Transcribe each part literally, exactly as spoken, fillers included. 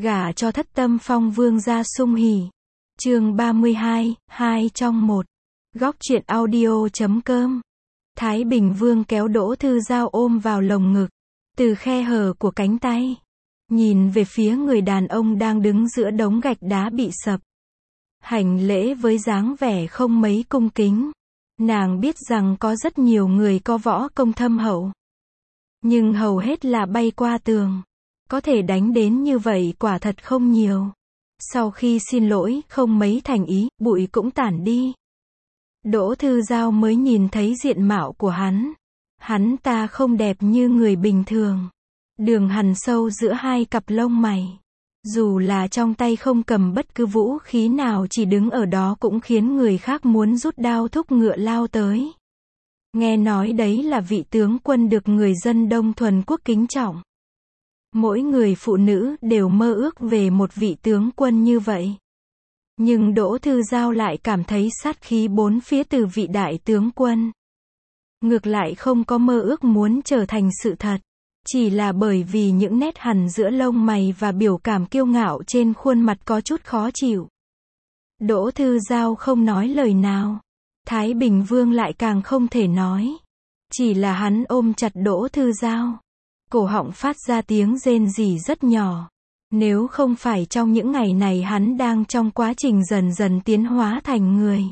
Gả cho Thất Tâm Phong vương gia sung hỉ. Chương ba mươi hai, hai trong một. Góc truyện audio chấm com. Thái Bình Vương kéo Đỗ Thư Giao ôm vào lồng ngực, từ khe hở của cánh tay, nhìn về phía người đàn ông đang đứng giữa đống gạch đá bị sập. Hành lễ với dáng vẻ không mấy cung kính. Nàng biết rằng có rất nhiều người có võ công thâm hậu, nhưng hầu hết là bay qua tường. Có thể đánh đến như vậy quả thật không nhiều. Sau khi xin lỗi không mấy thành ý, bụi cũng tản đi. Đỗ Thư Giao mới nhìn thấy diện mạo của hắn. Hắn ta không đẹp như người bình thường. Đường hằn sâu giữa hai cặp lông mày. Dù là trong tay không cầm bất cứ vũ khí nào, chỉ đứng ở đó cũng khiến người khác muốn rút đao thúc ngựa lao tới. Nghe nói đấy là vị tướng quân được người dân Đông Thuần Quốc kính trọng. Mỗi người phụ nữ đều mơ ước về một vị tướng quân như vậy. Nhưng Đỗ Thư Giao lại cảm thấy sát khí bốn phía từ vị đại tướng quân. Ngược lại không có mơ ước muốn trở thành sự thật. Chỉ là bởi vì những nét hằn giữa lông mày và biểu cảm kiêu ngạo trên khuôn mặt có chút khó chịu. Đỗ Thư Giao không nói lời nào. Thái Bình Vương lại càng không thể nói. Chỉ là hắn ôm chặt Đỗ Thư Giao. Cổ họng phát ra tiếng rên rỉ rất nhỏ. Nếu không phải trong những ngày này hắn đang trong quá trình dần dần tiến hóa thành người,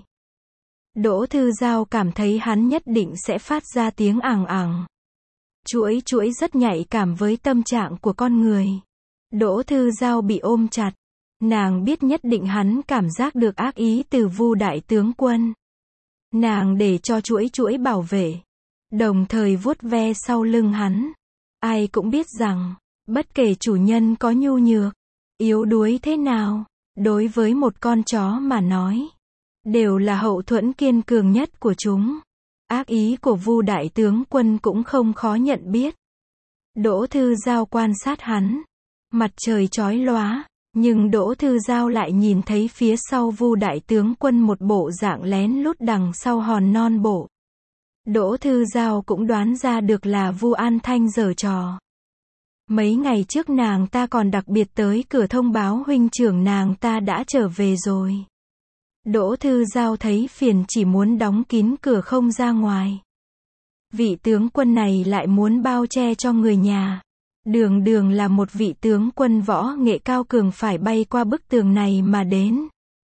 Đỗ Thư Giao cảm thấy hắn nhất định sẽ phát ra tiếng ảng ảng. Chuỗi chuỗi rất nhạy cảm với tâm trạng của con người. Đỗ Thư Giao bị ôm chặt. Nàng biết nhất định hắn cảm giác được ác ý từ Vu đại tướng quân. Nàng để cho chuỗi chuỗi bảo vệ, đồng thời vuốt ve sau lưng hắn. Ai cũng biết rằng, bất kể chủ nhân có nhu nhược, yếu đuối thế nào, đối với một con chó mà nói, đều là hậu thuẫn kiên cường nhất của chúng. Ác ý của Vu đại tướng quân cũng không khó nhận biết. Đỗ Thư Giao quan sát hắn. Mặt trời chói lóa, nhưng Đỗ Thư Giao lại nhìn thấy phía sau Vu đại tướng quân một bộ dạng lén lút đằng sau hòn non bộ. Đỗ Thư Giao cũng đoán ra được là Vu An Thanh giở trò. Mấy ngày trước nàng ta còn đặc biệt tới cửa thông báo huynh trưởng nàng ta đã trở về rồi. Đỗ Thư Giao thấy phiền chỉ muốn đóng kín cửa không ra ngoài. Vị tướng quân này lại muốn bao che cho người nhà. Đường đường là một vị tướng quân võ nghệ cao cường phải bay qua bức tường này mà đến.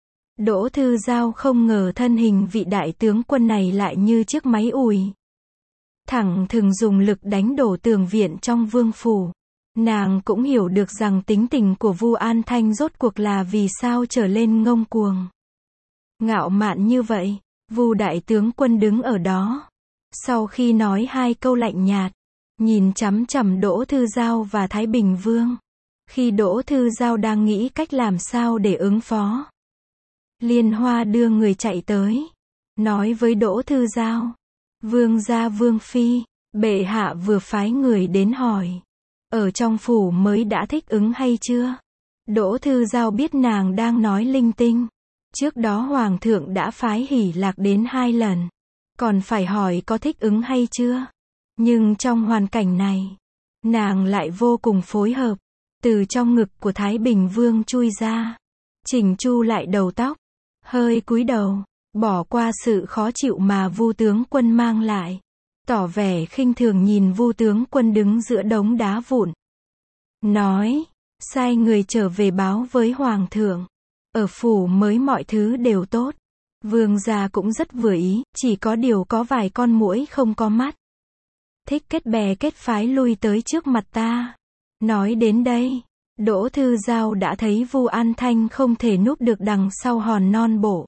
Đỗ Thư Giao không ngờ thân hình vị đại tướng quân này lại như chiếc máy ủi. Thẳng thừng dùng lực đánh đổ tường viện trong vương phủ. Nàng cũng hiểu được rằng tính tình của Vu An Thanh rốt cuộc là vì sao trở lên ngông cuồng, ngạo mạn như vậy. Vu đại tướng quân đứng ở đó. Sau khi nói hai câu lạnh nhạt, nhìn chằm chằm Đỗ Thư Giao và Thái Bình Vương. Khi Đỗ Thư Giao đang nghĩ cách làm sao để ứng phó, Liên Hoa đưa người chạy tới, nói với Đỗ Thư Giao: Vương gia Vương phi, bệ hạ vừa phái người đến hỏi, ở trong phủ mới đã thích ứng hay chưa? Đỗ Thư Giao biết nàng đang nói linh tinh. Trước đó hoàng thượng đã phái Hỉ Lạc đến hai lần, còn phải hỏi có thích ứng hay chưa. Nhưng trong hoàn cảnh này, nàng lại vô cùng phối hợp. Từ trong ngực của Thái Bình Vương chui ra, chỉnh chu lại đầu tóc, hơi cúi đầu, bỏ qua sự khó chịu mà Vu tướng quân mang lại, tỏ vẻ khinh thường nhìn Vu tướng quân đứng giữa đống đá vụn. Nói, sai người trở về báo với hoàng thượng, ở phủ mới mọi thứ đều tốt. Vương gia cũng rất vừa ý, chỉ có điều có vài con muỗi không có mắt, thích kết bè kết phái lui tới trước mặt ta. Nói đến đây, Đỗ Thư Giao đã thấy Vu An Thanh không thể núp được đằng sau hòn non bộ,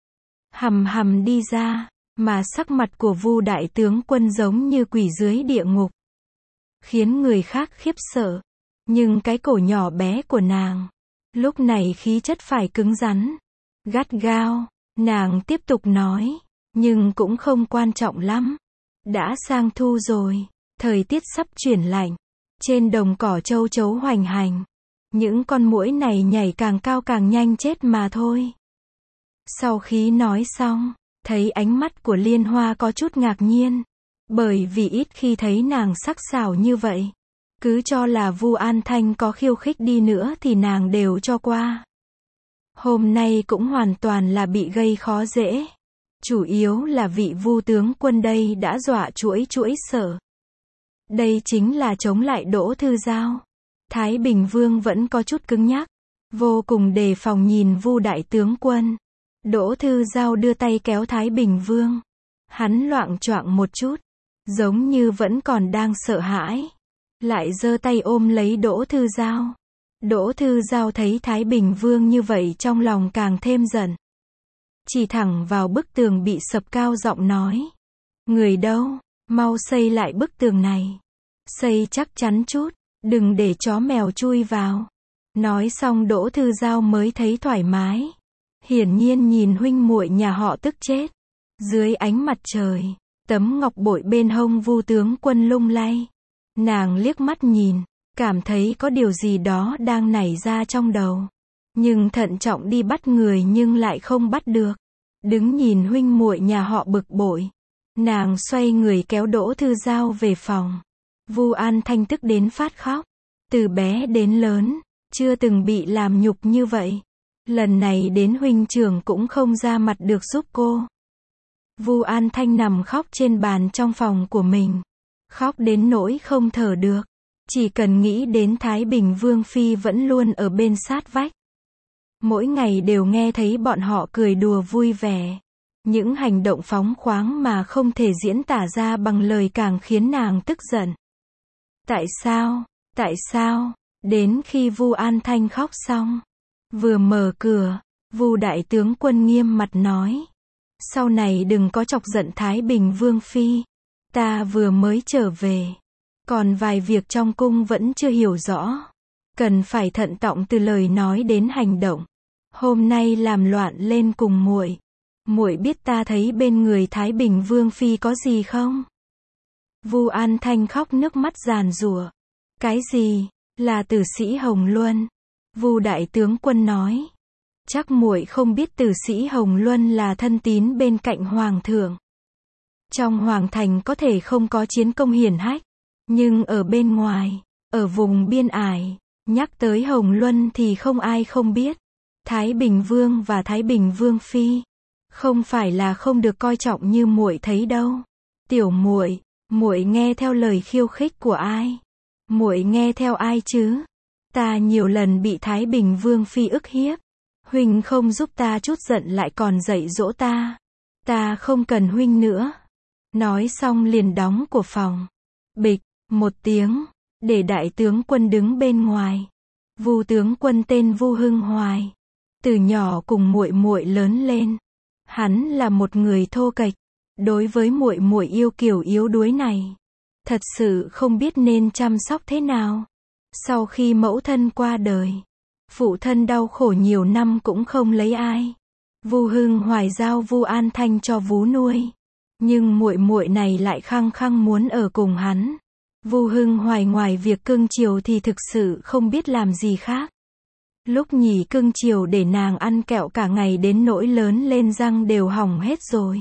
hầm hầm đi ra, mà sắc mặt của Vu đại tướng quân giống như quỷ dưới địa ngục, khiến người khác khiếp sợ. Nhưng cái cổ nhỏ bé của nàng, lúc này khí chất phải cứng rắn, gắt gao. Nàng tiếp tục nói, nhưng cũng không quan trọng lắm. Đã sang thu rồi, thời tiết sắp chuyển lạnh, trên đồng cỏ châu chấu hoành hành. Những con muỗi này nhảy càng cao càng nhanh chết mà thôi. Sau khi nói xong, thấy ánh mắt của Liên Hoa có chút ngạc nhiên, bởi vì ít khi thấy nàng sắc sảo như vậy. Cứ cho là Vu An Thanh có khiêu khích đi nữa thì nàng đều cho qua. Hôm nay cũng hoàn toàn là bị gây khó dễ. Chủ yếu là vị Vu tướng quân đây đã dọa chuỗi chuỗi sợ. Đây chính là chống lại Đỗ Thư Giao. Thái Bình Vương vẫn có chút cứng nhắc, vô cùng đề phòng nhìn Vu đại tướng quân. Đỗ Thư Giao đưa tay kéo Thái Bình Vương. Hắn loạng choạng một chút, giống như vẫn còn đang sợ hãi. Lại giơ tay ôm lấy Đỗ Thư Giao. Đỗ Thư Giao thấy Thái Bình Vương như vậy trong lòng càng thêm giận. Chỉ thẳng vào bức tường bị sập cao giọng nói. Người đâu, mau xây lại bức tường này. Xây chắc chắn chút, đừng để chó mèo chui vào. Nói xong Đỗ Thư Giao mới thấy thoải mái. Hiển nhiên nhìn huynh muội nhà họ tức chết. Dưới ánh mặt trời, tấm ngọc bội bên hông Vu tướng quân lung lay. Nàng liếc mắt nhìn, cảm thấy có điều gì đó đang nảy ra trong đầu. Nhưng thận trọng đi bắt người nhưng lại không bắt được. Đứng nhìn huynh muội nhà họ bực bội. Nàng xoay người kéo Đỗ Thư Giao về phòng. Vu An Thanh tức đến phát khóc. Từ bé đến lớn, chưa từng bị làm nhục như vậy. Lần này đến huynh trưởng cũng không ra mặt được giúp cô. Vu An Thanh nằm khóc trên bàn trong phòng của mình. Khóc đến nỗi không thở được. Chỉ cần nghĩ đến Thái Bình Vương Phi vẫn luôn ở bên sát vách. Mỗi ngày đều nghe thấy bọn họ cười đùa vui vẻ. Những hành động phóng khoáng mà không thể diễn tả ra bằng lời càng khiến nàng tức giận. Tại sao? Tại sao? Đến khi Vu An Thanh khóc xong, vừa mở cửa, Vu đại tướng quân nghiêm mặt nói. Sau này đừng có chọc giận Thái Bình Vương Phi. Ta vừa mới trở về. Còn vài việc trong cung vẫn chưa hiểu rõ. Cần phải thận trọng từ lời nói đến hành động. Hôm nay làm loạn lên cùng muội. Muội biết ta thấy bên người Thái Bình Vương Phi có gì không? Vu An Thanh khóc nước mắt giàn giụa. Cái gì? Là tử sĩ Hồng Luân. Vu đại tướng quân nói. Chắc muội không biết tử sĩ Hồng Luân là thân tín bên cạnh hoàng thượng. Trong hoàng thành có thể không có chiến công hiển hách, nhưng ở bên ngoài, ở vùng biên ải, nhắc tới Hồng Luân thì không ai không biết. Thái Bình Vương và Thái Bình Vương Phi, không phải là không được coi trọng như muội thấy đâu. Tiểu muội, muội nghe theo lời khiêu khích của ai? Muội nghe theo ai chứ? Ta nhiều lần bị Thái Bình Vương Phi ức hiếp. Huynh không giúp ta chút giận lại còn dạy dỗ ta. Ta không cần huynh nữa. Nói xong liền đóng của phòng. Bịch, một tiếng, để đại tướng quân đứng bên ngoài. Vu tướng quân tên Vu Hưng Hoài. Từ nhỏ cùng muội muội lớn lên. Hắn là một người thô kệch. Đối với muội muội yêu kiều yếu đuối này, thật sự không biết nên chăm sóc thế nào. Sau khi mẫu thân qua đời, phụ thân đau khổ nhiều năm cũng không lấy ai. Vu Hưng Hoài giao Vu An Thanh cho vú nuôi. Nhưng muội muội này lại khăng khăng muốn ở cùng hắn. Vu Hưng Hoài ngoài việc cưng chiều thì thực sự không biết làm gì khác. Lúc nhì cưng chiều để nàng ăn kẹo cả ngày đến nỗi lớn lên răng đều hỏng hết rồi.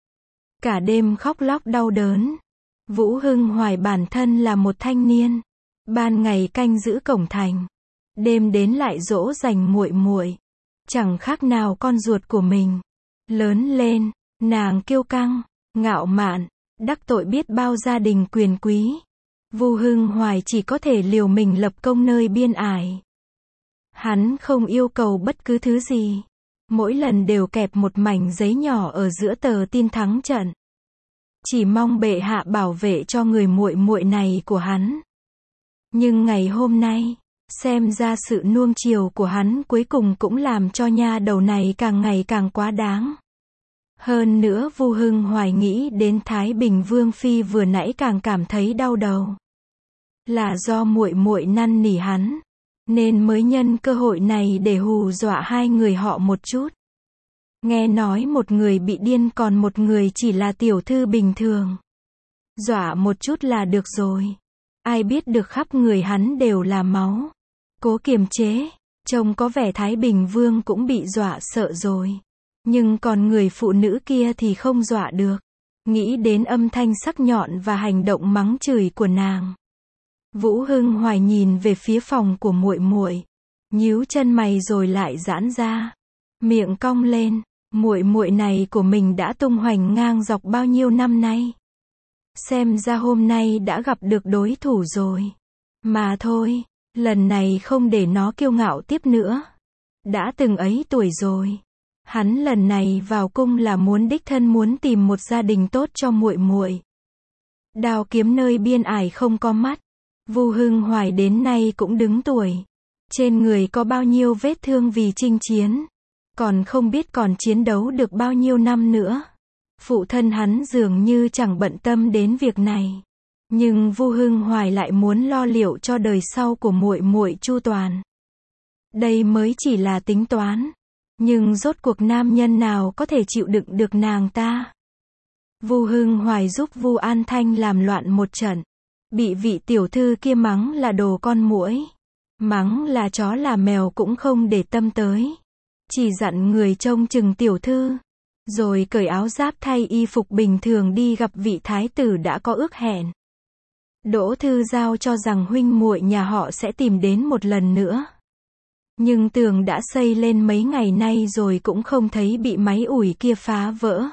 Cả đêm khóc lóc đau đớn. Vũ Hưng Hoài bản thân là một thanh niên, ban ngày canh giữ cổng thành, đêm đến lại dỗ dành muội muội, chẳng khác nào con ruột của mình. Lớn lên, nàng kiêu căng, ngạo mạn, đắc tội biết bao gia đình quyền quý. Vu Hưng Hoài chỉ có thể liều mình lập công nơi biên ải. Hắn không yêu cầu bất cứ thứ gì. Mỗi lần đều kẹp một mảnh giấy nhỏ ở giữa tờ tin thắng trận. Chỉ mong bệ hạ bảo vệ cho người muội muội này của hắn. Nhưng ngày hôm nay, xem ra sự nuông chiều của hắn cuối cùng cũng làm cho nha đầu này càng ngày càng quá đáng. Hơn nữa Vu Hưng Hoài nghĩ đến Thái Bình Vương Phi vừa nãy càng cảm thấy đau đầu. Là do muội muội năn nỉ hắn, nên mới nhân cơ hội này để hù dọa hai người họ một chút. Nghe nói một người bị điên còn một người chỉ là tiểu thư bình thường. Dọa một chút là được rồi. Ai biết được khắp người hắn đều là máu. Cố kiềm chế, trông có vẻ Thái Bình Vương cũng bị dọa sợ rồi. Nhưng còn người phụ nữ kia thì không dọa được. Nghĩ đến âm thanh sắc nhọn và hành động mắng chửi của nàng, Vũ Hưng Hoài nhìn về phía phòng của muội muội, nhíu chân mày rồi lại giãn ra, miệng cong lên, muội muội này của mình đã tung hoành ngang dọc bao nhiêu năm nay. Xem ra hôm nay đã gặp được đối thủ rồi. Mà thôi, lần này không để nó kiêu ngạo tiếp nữa. Đã từng ấy tuổi rồi. Hắn lần này vào cung là muốn đích thân muốn tìm một gia đình tốt cho muội muội. Đao kiếm nơi biên ải không có mắt. Vu Hưng Hoài đến nay cũng đứng tuổi. Trên người có bao nhiêu vết thương vì chinh chiến. Còn không biết còn chiến đấu được bao nhiêu năm nữa. Phụ thân hắn dường như chẳng bận tâm đến việc này. Nhưng Vu Hưng Hoài lại muốn lo liệu cho đời sau của muội muội chu toàn. Đây mới chỉ là tính toán. Nhưng rốt cuộc nam nhân nào có thể chịu đựng được nàng ta. Vu Hưng Hoài giúp Vu An Thanh làm loạn một trận. Bị vị tiểu thư kia mắng là đồ con muỗi. Mắng là chó là mèo cũng không để tâm tới. Chỉ dặn người trông chừng tiểu thư. Rồi cởi áo giáp thay y phục bình thường đi gặp vị thái tử đã có ước hẹn. Đỗ Thư Giao cho rằng huynh muội nhà họ sẽ tìm đến một lần nữa. Nhưng tường đã xây lên mấy ngày nay rồi cũng không thấy bị máy ủi kia phá vỡ.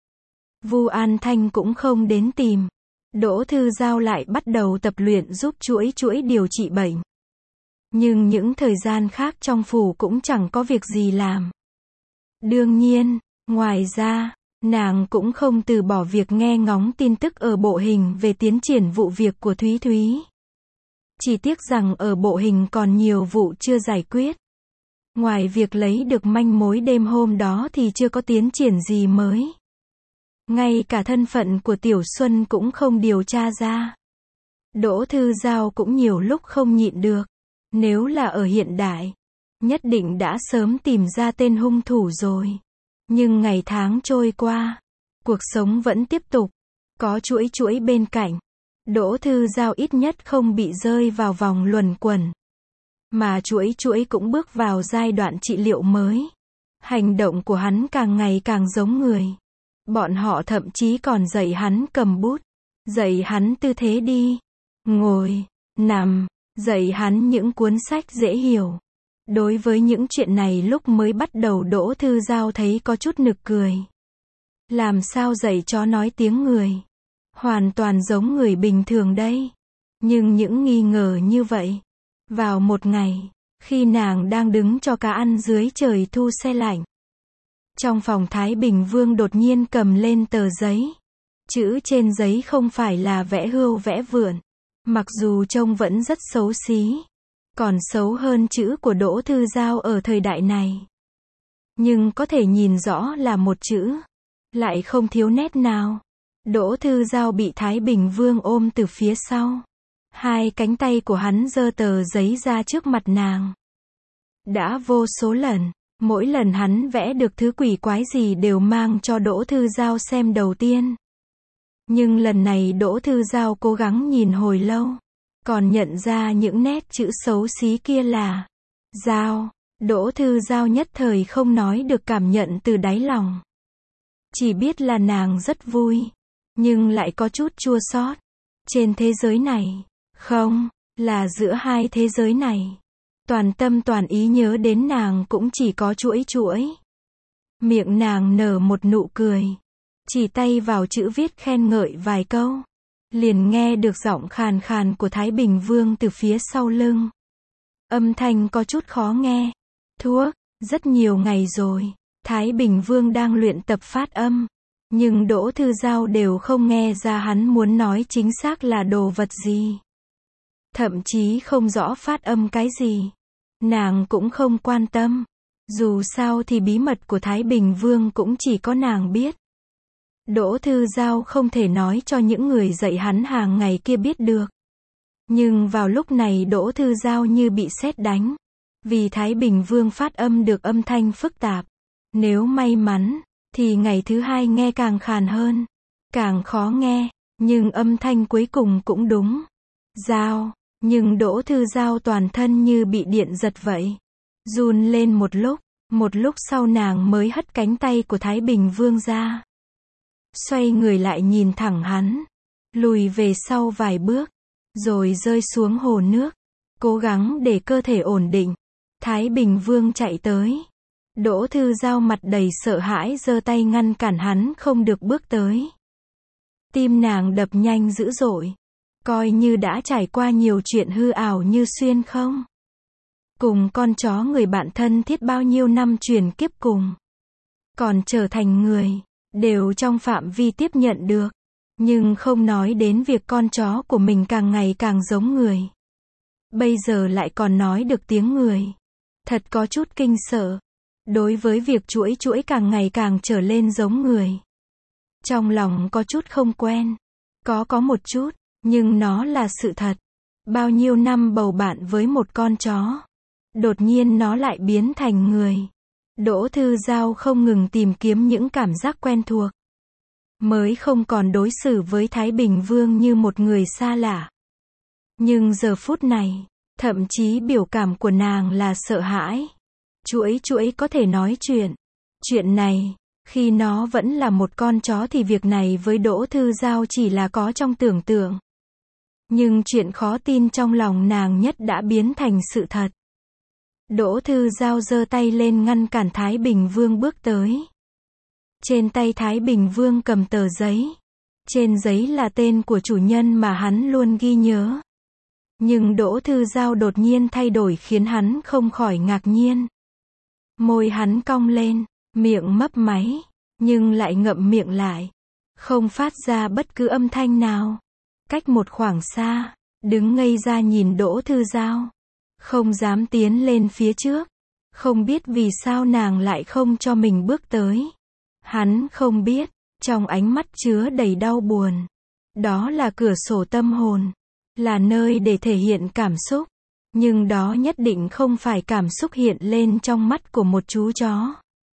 Vu An Thanh cũng không đến tìm. Đỗ Thư Giao lại bắt đầu tập luyện giúp chuỗi chuỗi điều trị bệnh. Nhưng những thời gian khác trong phủ cũng chẳng có việc gì làm. Đương nhiên, ngoài ra, nàng cũng không từ bỏ việc nghe ngóng tin tức ở bộ hình về tiến triển vụ việc của Thúy Thúy. Chỉ tiếc rằng ở bộ hình còn nhiều vụ chưa giải quyết. Ngoài việc lấy được manh mối đêm hôm đó thì chưa có tiến triển gì mới. Ngay cả thân phận của Tiểu Xuân cũng không điều tra ra. Đỗ Thư Giao cũng nhiều lúc không nhịn được. Nếu là ở hiện đại, nhất định đã sớm tìm ra tên hung thủ rồi. Nhưng ngày tháng trôi qua, cuộc sống vẫn tiếp tục. Có chuỗi chuỗi bên cạnh. Đỗ Thư Giao ít nhất không bị rơi vào vòng luẩn quẩn. Mà chuỗi chuỗi cũng bước vào giai đoạn trị liệu mới. Hành động của hắn càng ngày càng giống người. Bọn họ thậm chí còn dạy hắn cầm bút. Dạy hắn tư thế đi. Ngồi. Nằm. Dạy hắn những cuốn sách dễ hiểu. Đối với những chuyện này lúc mới bắt đầu Đỗ Thư Giao thấy có chút nực cười. Làm sao dạy chó nói tiếng người? Hoàn toàn giống người bình thường đây. Nhưng những nghi ngờ như vậy. Vào một ngày, khi nàng đang đứng cho cá ăn dưới trời thu se lạnh. Trong phòng Thái Bình Vương đột nhiên cầm lên tờ giấy. Chữ trên giấy không phải là vẽ hươu vẽ vượn. Mặc dù trông vẫn rất xấu xí. Còn xấu hơn chữ của Đỗ Thư Giao ở thời đại này. Nhưng có thể nhìn rõ là một chữ. Lại không thiếu nét nào. Đỗ Thư Giao bị Thái Bình Vương ôm từ phía sau. Hai cánh tay của hắn giơ tờ giấy ra trước mặt nàng. Đã vô số lần, mỗi lần hắn vẽ được thứ quỷ quái gì đều mang cho Đỗ Thư Giao xem đầu tiên. Nhưng lần này Đỗ Thư Giao cố gắng nhìn hồi lâu. Còn nhận ra những nét chữ xấu xí kia là Giao. Đỗ Thư Giao nhất thời không nói được cảm nhận từ đáy lòng. Chỉ biết là nàng rất vui. Nhưng lại có chút chua xót. Trên thế giới này. Không, là giữa hai thế giới này. Toàn tâm toàn ý nhớ đến nàng cũng chỉ có chuỗi chuỗi. Miệng nàng nở một nụ cười. Chỉ tay vào chữ viết khen ngợi vài câu. Liền nghe được giọng khàn khàn của Thái Bình Vương từ phía sau lưng. Âm thanh có chút khó nghe. Thuốc, rất nhiều ngày rồi. Thái Bình Vương đang luyện tập phát âm. Nhưng Đỗ Thư Giao đều không nghe ra hắn muốn nói chính xác là đồ vật gì. Thậm chí không rõ phát âm cái gì. Nàng cũng không quan tâm. Dù sao thì bí mật của Thái Bình Vương cũng chỉ có nàng biết. Đỗ Thư Giao không thể nói cho những người dạy hắn hàng ngày kia biết được. Nhưng vào lúc này Đỗ Thư Giao như bị sét đánh. Vì Thái Bình Vương phát âm được âm thanh phức tạp. Nếu may mắn, thì ngày thứ hai nghe càng khàn hơn. Càng khó nghe, nhưng âm thanh cuối cùng cũng đúng. Giao, nhưng Đỗ Thư Giao toàn thân như bị điện giật vậy. Run lên một lúc, một lúc sau nàng mới hất cánh tay của Thái Bình Vương ra. Xoay người lại nhìn thẳng hắn. Lùi về sau vài bước. rồi rơi xuống hồ nước. Cố gắng để cơ thể ổn định. Thái Bình Vương chạy tới. Đỗ Thư Giao mặt đầy sợ hãi giơ tay ngăn cản hắn không được bước tới. Tim nàng đập nhanh dữ dội. Coi như đã trải qua nhiều chuyện hư ảo như xuyên không. Cùng con chó người bạn thân thiết bao nhiêu năm truyền kiếp cùng. Còn trở thành người, đều trong phạm vi tiếp nhận được. Nhưng không nói đến việc con chó của mình càng ngày càng giống người. Bây giờ lại còn nói được tiếng người. Thật có chút kinh sợ. Đối với việc chuỗi chuỗi càng ngày càng trở lên giống người. Trong lòng có chút không quen. Có có một chút, nhưng nó là sự thật. Bao nhiêu năm bầu bạn với một con chó. Đột nhiên nó lại biến thành người. Đỗ Thư Giao không ngừng tìm kiếm những cảm giác quen thuộc. Mới không còn đối xử với Thái Bình Vương như một người xa lạ. Nhưng giờ phút này, thậm chí biểu cảm của nàng là sợ hãi. Chuỗi chuỗi có thể nói chuyện. Chuyện này, khi nó vẫn là một con chó thì việc này với Đỗ Thư Giao chỉ là có trong tưởng tượng. Nhưng chuyện khó tin trong lòng nàng nhất đã biến thành sự thật. Đỗ Thư Giao giơ tay lên ngăn cản Thái Bình Vương bước tới. Trên tay Thái Bình Vương cầm tờ giấy. Trên giấy là tên của chủ nhân mà hắn luôn ghi nhớ. Nhưng Đỗ Thư Giao đột nhiên thay đổi khiến hắn không khỏi ngạc nhiên. Môi hắn cong lên, miệng mấp máy, nhưng lại ngậm miệng lại. Không phát ra bất cứ âm thanh nào. Cách một khoảng xa, đứng ngây ra nhìn Đỗ Thư Giao. Không dám tiến lên phía trước. Không biết vì sao nàng lại không cho mình bước tới. Hắn không biết, trong ánh mắt chứa đầy đau buồn. Đó là cửa sổ tâm hồn. Là nơi để thể hiện cảm xúc. Nhưng đó nhất định không phải cảm xúc hiện lên trong mắt của một chú chó.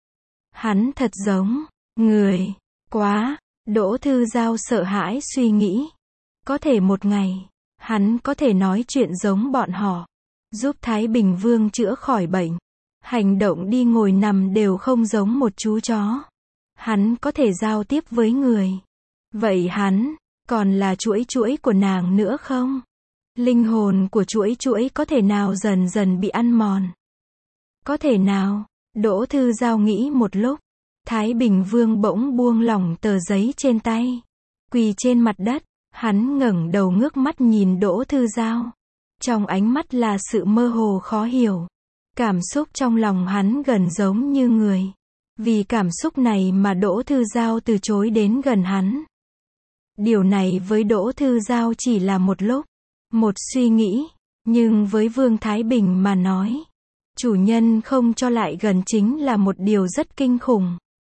Hắn thật giống người. Quá. Đỗ Thư Giao sợ hãi suy nghĩ. Có thể một ngày, hắn có thể nói chuyện giống bọn họ. Giúp Thái Bình Vương chữa khỏi bệnh. Hành động đi ngồi nằm đều không giống một chú chó. Hắn có thể giao tiếp với người. Vậy hắn, còn là chuỗi chuỗi của nàng nữa không? Linh hồn của chuỗi chuỗi có thể nào dần dần bị ăn mòn? Có thể nào? Đỗ Thư Giao nghĩ một lúc. Thái Bình Vương bỗng buông lỏng tờ giấy trên tay. Quỳ trên mặt đất. Hắn ngẩng đầu ngước mắt nhìn Đỗ Thư Giao. Trong ánh mắt là sự mơ hồ khó hiểu. Cảm xúc trong lòng hắn gần giống như người. Vì cảm xúc này mà Đỗ Thư Giao từ chối đến gần hắn. Điều này với Đỗ Thư Giao chỉ là một lúc, một suy nghĩ. Nhưng với Vương Thái Bình mà nói, chủ nhân không cho lại gần chính là một điều rất kinh khủng.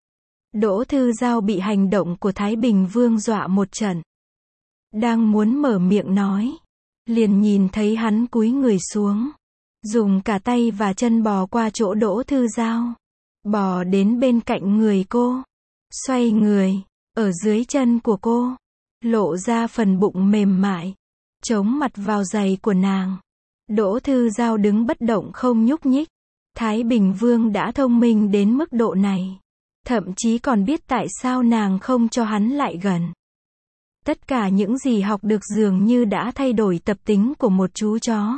Đỗ Thư Giao bị hành động của Thái Bình Vương dọa một trận. Đang muốn mở miệng nói, liền nhìn thấy hắn cúi người xuống, dùng cả tay và chân bò qua chỗ Đỗ Thư Giao, bò đến bên cạnh người cô, xoay người, ở dưới chân của cô, lộ ra phần bụng mềm mại, chống mặt vào giày của nàng. Đỗ Thư Giao đứng bất động không nhúc nhích. Thái Bình Vương đã thông minh đến mức độ này, thậm chí còn biết tại sao nàng không cho hắn lại gần. Tất cả những gì học được dường như đã thay đổi tập tính của một chú chó.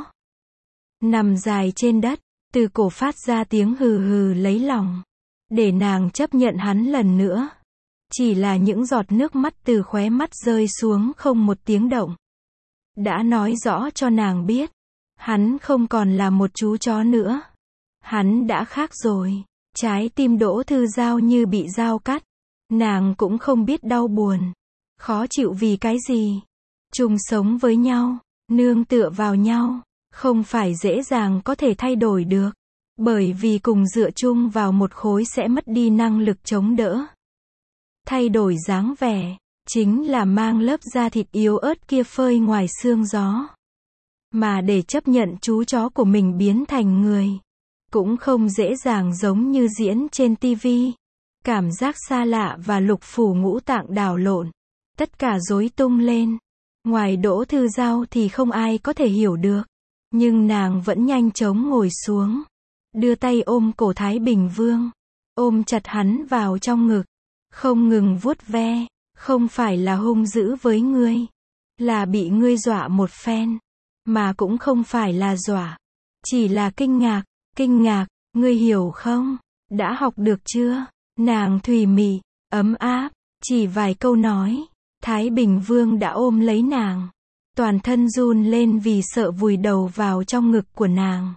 Nằm dài trên đất, từ cổ phát ra tiếng hừ hừ lấy lòng. Để nàng chấp nhận hắn lần nữa. Chỉ là những giọt nước mắt từ khóe mắt rơi xuống không một tiếng động. Đã nói rõ cho nàng biết. Hắn không còn là một chú chó nữa. Hắn đã khác rồi. Trái tim Đỗ Thư Giao như bị dao cắt. Nàng cũng không biết đau buồn. Khó chịu vì cái gì. Chung sống với nhau, nương tựa vào nhau, không phải dễ dàng có thể thay đổi được. Bởi vì cùng dựa chung vào một khối sẽ mất đi năng lực chống đỡ. Thay đổi dáng vẻ, chính là mang lớp da thịt yếu ớt kia phơi ngoài sương gió. Mà để chấp nhận chú chó của mình biến thành người, cũng không dễ dàng giống như diễn trên tivi. Cảm giác xa lạ và lục phủ ngũ tạng đảo lộn. Tất cả rối tung lên. Ngoài Đỗ Thư Giao thì không ai có thể hiểu được. Nhưng nàng vẫn nhanh chóng ngồi xuống. Đưa tay ôm cổ Thái Bình Vương. Ôm chặt hắn vào trong ngực. Không ngừng vuốt ve. Không phải là hung dữ với ngươi. là bị ngươi dọa một phen, mà cũng không phải là dọa, chỉ là kinh ngạc, kinh ngạc, ngươi hiểu không? Đã học được chưa? Nàng thùy mị, ấm áp, chỉ vài câu nói, Thái Bình Vương đã ôm lấy nàng, toàn thân run lên vì sợ vùi đầu vào trong ngực của nàng.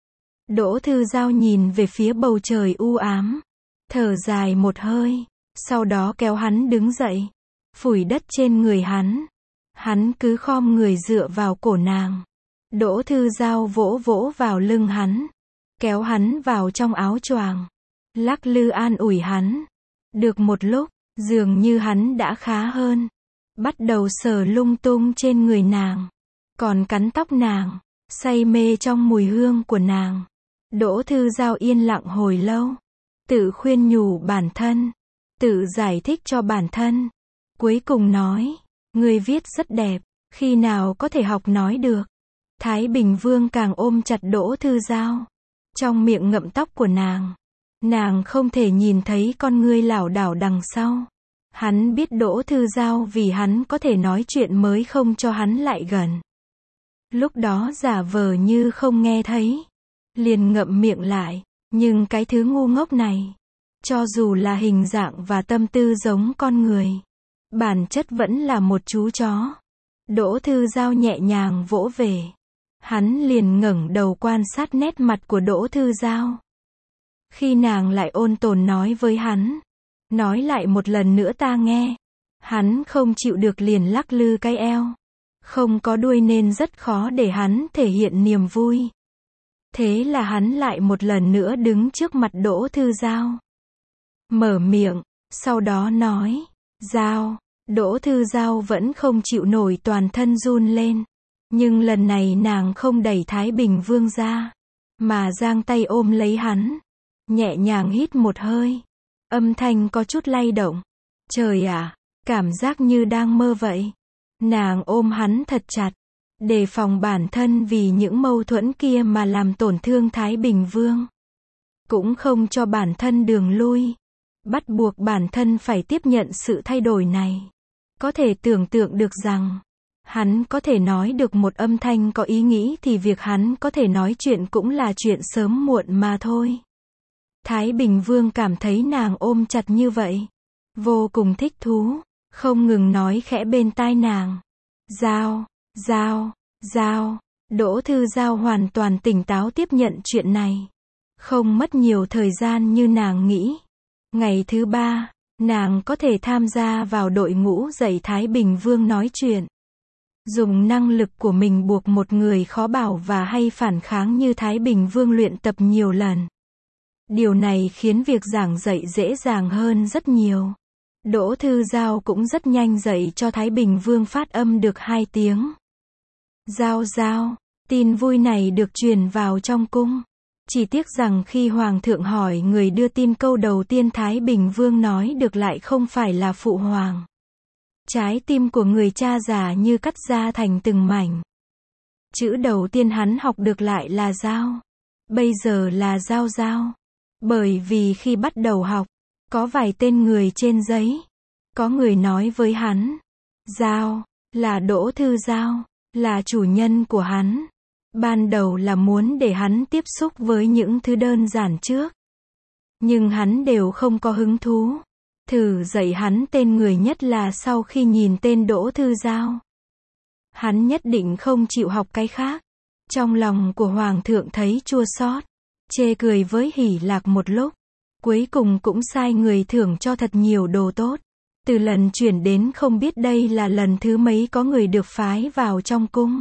Đỗ Thư Giao nhìn về phía bầu trời u ám, thở dài một hơi, sau đó kéo hắn đứng dậy, phủi đất trên người hắn. Hắn cứ khom người dựa vào cổ nàng. Đỗ Thư Giao vỗ vỗ vào lưng hắn, kéo hắn vào trong áo choàng, lắc lư an ủi hắn. Được một lúc, dường như hắn đã khá hơn, bắt đầu sờ lung tung trên người nàng, còn cắn tóc nàng, say mê trong mùi hương của nàng. Đỗ Thư Giao yên lặng hồi lâu, tự khuyên nhủ bản thân, tự giải thích cho bản thân. Cuối cùng nói, ngươi viết rất đẹp, khi nào có thể học nói được. Thái Bình Vương càng ôm chặt Đỗ Thư Giao, trong miệng ngậm tóc của nàng. Nàng không thể nhìn thấy con ngươi lảo đảo đằng sau. Hắn biết Đỗ Thư Giao vì hắn có thể nói chuyện mới không cho hắn lại gần. Lúc đó giả vờ như không nghe thấy, liền ngậm miệng lại. Nhưng cái thứ ngu ngốc này, cho dù là hình dạng và tâm tư giống con người, bản chất vẫn là một chú chó. Đỗ Thư Giao nhẹ nhàng vỗ về. Hắn liền ngẩng đầu quan sát nét mặt của Đỗ Thư Giao. Khi nàng lại ôn tồn nói với hắn, nói lại một lần nữa ta nghe. Hắn không chịu được liền lắc lư cái eo. Không có đuôi nên rất khó để hắn thể hiện niềm vui. Thế là hắn lại một lần nữa đứng trước mặt Đỗ Thư Giao, mở miệng, sau đó nói, Giao. Đỗ Thư Giao vẫn không chịu nổi, toàn thân run lên. Nhưng lần này nàng không đẩy Thái Bình Vương ra, mà giang tay ôm lấy hắn, nhẹ nhàng hít một hơi. Âm thanh có chút lay động. Trời ạ, cảm giác như đang mơ vậy. Nàng ôm hắn thật chặt, đề phòng bản thân vì những mâu thuẫn kia mà làm tổn thương Thái Bình Vương. Cũng không cho bản thân đường lui, bắt buộc bản thân phải tiếp nhận sự thay đổi này. Có thể tưởng tượng được rằng, hắn có thể nói được một âm thanh có ý nghĩ thì việc hắn có thể nói chuyện cũng là chuyện sớm muộn mà thôi. Thái Bình Vương cảm thấy nàng ôm chặt như vậy, vô cùng thích thú, không ngừng nói khẽ bên tai nàng. Giao, Giao, Giao. Đỗ Thư Giao hoàn toàn tỉnh táo tiếp nhận chuyện này. Không mất nhiều thời gian như nàng nghĩ. Ngày thứ ba, nàng có thể tham gia vào đội ngũ dạy Thái Bình Vương nói chuyện. Dùng năng lực của mình buộc một người khó bảo và hay phản kháng như Thái Bình Vương luyện tập nhiều lần. Điều này khiến việc giảng dạy dễ dàng hơn rất nhiều. Đỗ Thư Giao cũng rất nhanh dạy cho Thái Bình Vương phát âm được hai tiếng. Giao giao, tin vui này được truyền vào trong cung. Chỉ tiếc rằng khi Hoàng thượng hỏi người đưa tin câu đầu tiên Thái Bình Vương nói được lại không phải là Phụ Hoàng. Trái tim của người cha già như cắt ra thành từng mảnh. Chữ đầu tiên hắn học được lại là giao. Bây giờ là giao giao. Bởi vì khi bắt đầu học, có vài tên người trên giấy. Có người nói với hắn, Giao, là Đỗ Thư Giao, là chủ nhân của hắn. Ban đầu là muốn để hắn tiếp xúc với những thứ đơn giản trước. Nhưng hắn đều không có hứng thú. Thử dạy hắn tên người nhất là sau khi nhìn tên Đỗ Thư Giao. Hắn nhất định không chịu học cái khác. Trong lòng của Hoàng thượng thấy chua xót, chê cười với Hỷ Lạc một lúc. Cuối cùng cũng sai người thưởng cho thật nhiều đồ tốt. Từ lần chuyển đến không biết đây là lần thứ mấy có người được phái vào trong cung.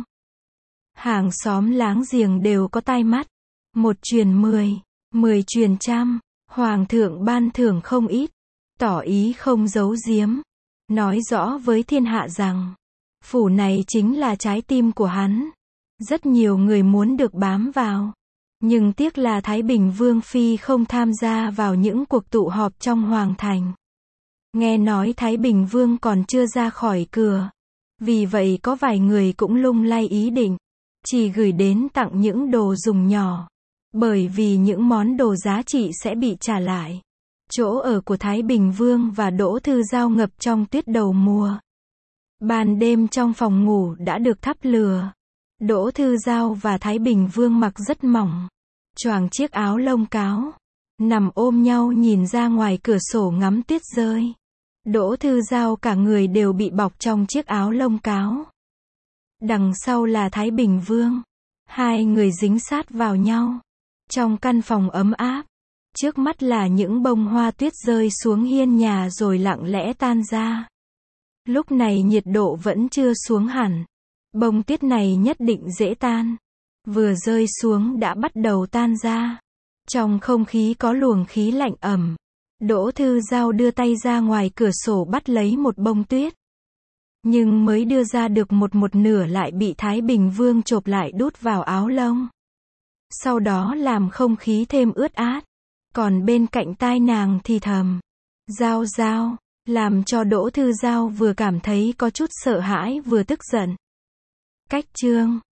Hàng xóm láng giềng đều có tai mắt. Một truyền mười, mười truyền trăm. Hoàng thượng ban thưởng không ít. Tỏ ý không giấu giếm. Nói rõ với thiên hạ rằng, phủ này chính là trái tim của hắn. Rất nhiều người muốn được bám vào. Nhưng tiếc là Thái Bình Vương Phi không tham gia vào những cuộc tụ họp trong Hoàng thành. Nghe nói Thái Bình Vương còn chưa ra khỏi cửa. Vì vậy có vài người cũng lung lay ý định. Chỉ gửi đến tặng những đồ dùng nhỏ. Bởi vì những món đồ giá trị sẽ bị trả lại. Chỗ ở của Thái Bình Vương và Đỗ Thư Giao ngập trong tuyết đầu mùa. Ban đêm trong phòng ngủ đã được thắp lửa. Đỗ Thư Giao và Thái Bình Vương mặc rất mỏng, choàng chiếc áo lông cáo, nằm ôm nhau nhìn ra ngoài cửa sổ ngắm tuyết rơi. Đỗ Thư Giao cả người đều bị bọc trong chiếc áo lông cáo. Đằng sau là Thái Bình Vương. Hai người dính sát vào nhau. Trong căn phòng ấm áp, trước mắt là những bông hoa tuyết rơi xuống hiên nhà rồi lặng lẽ tan ra. Lúc này nhiệt độ vẫn chưa xuống hẳn. Bông tuyết này nhất định dễ tan. Vừa rơi xuống đã bắt đầu tan ra. Trong không khí có luồng khí lạnh ẩm. Đỗ Thư Giao đưa tay ra ngoài cửa sổ bắt lấy một bông tuyết. Nhưng mới đưa ra được một một nửa lại bị Thái Bình Vương chộp lại đút vào áo lông. Sau đó làm không khí thêm ướt át. Còn bên cạnh tai nàng thì thầm: Giao Giao, làm cho Đỗ Thư Giao vừa cảm thấy có chút sợ hãi vừa tức giận. Cách chương